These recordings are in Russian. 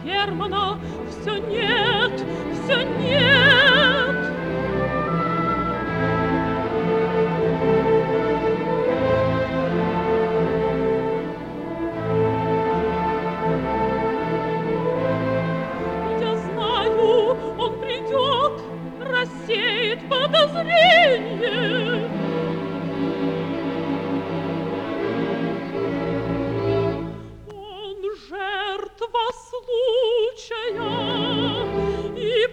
Германа все нет, все нет. Я знаю, он придет, рассеет подозрение. Он жертва случая и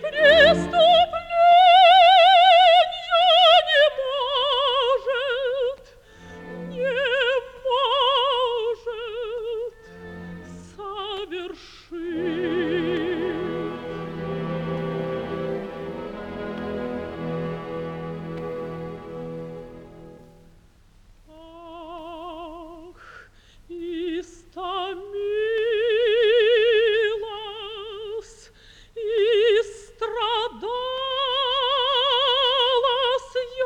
преступления не может совершить. Ах, истомилась, истрадалась я.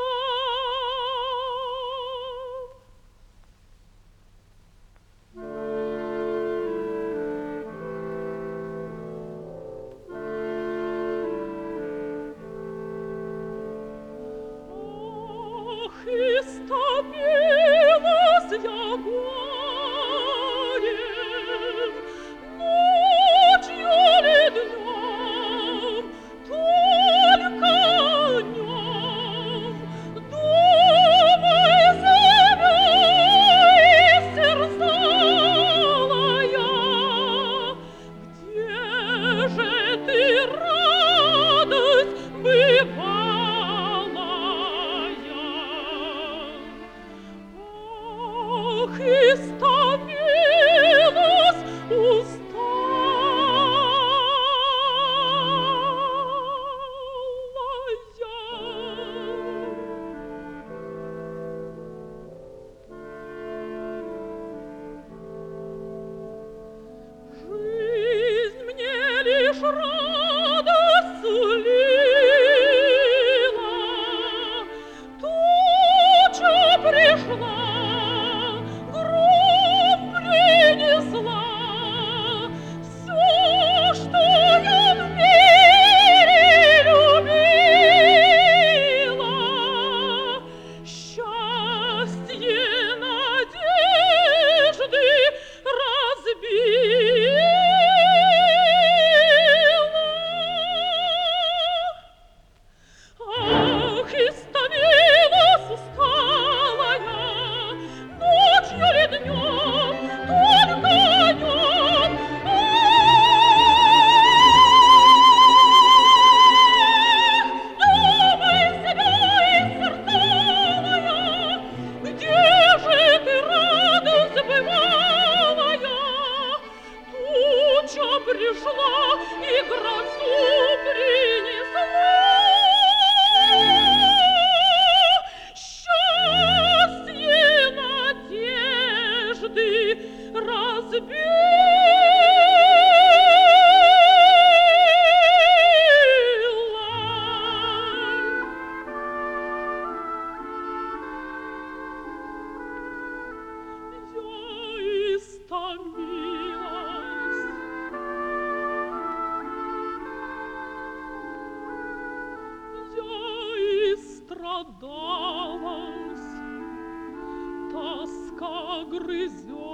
Ах, истомилась я горем, ночью ли днем, только о нем думай зимой истерзала я. Где же ты, радость бывалая? Ах, истомилась, жизнь мне лишь радость сулила, туча пришла, гром принесла. Всё, что я в мире любила, счастье, надежды разбила. Ах, истомилась, устала я, ночью ли днем, только о нем. Ах, думай себя, истерзалая, где же ты, радость бывалая? Туча пришла и грозу принесла. Счастье, надежды я истрадалась, тоска грызет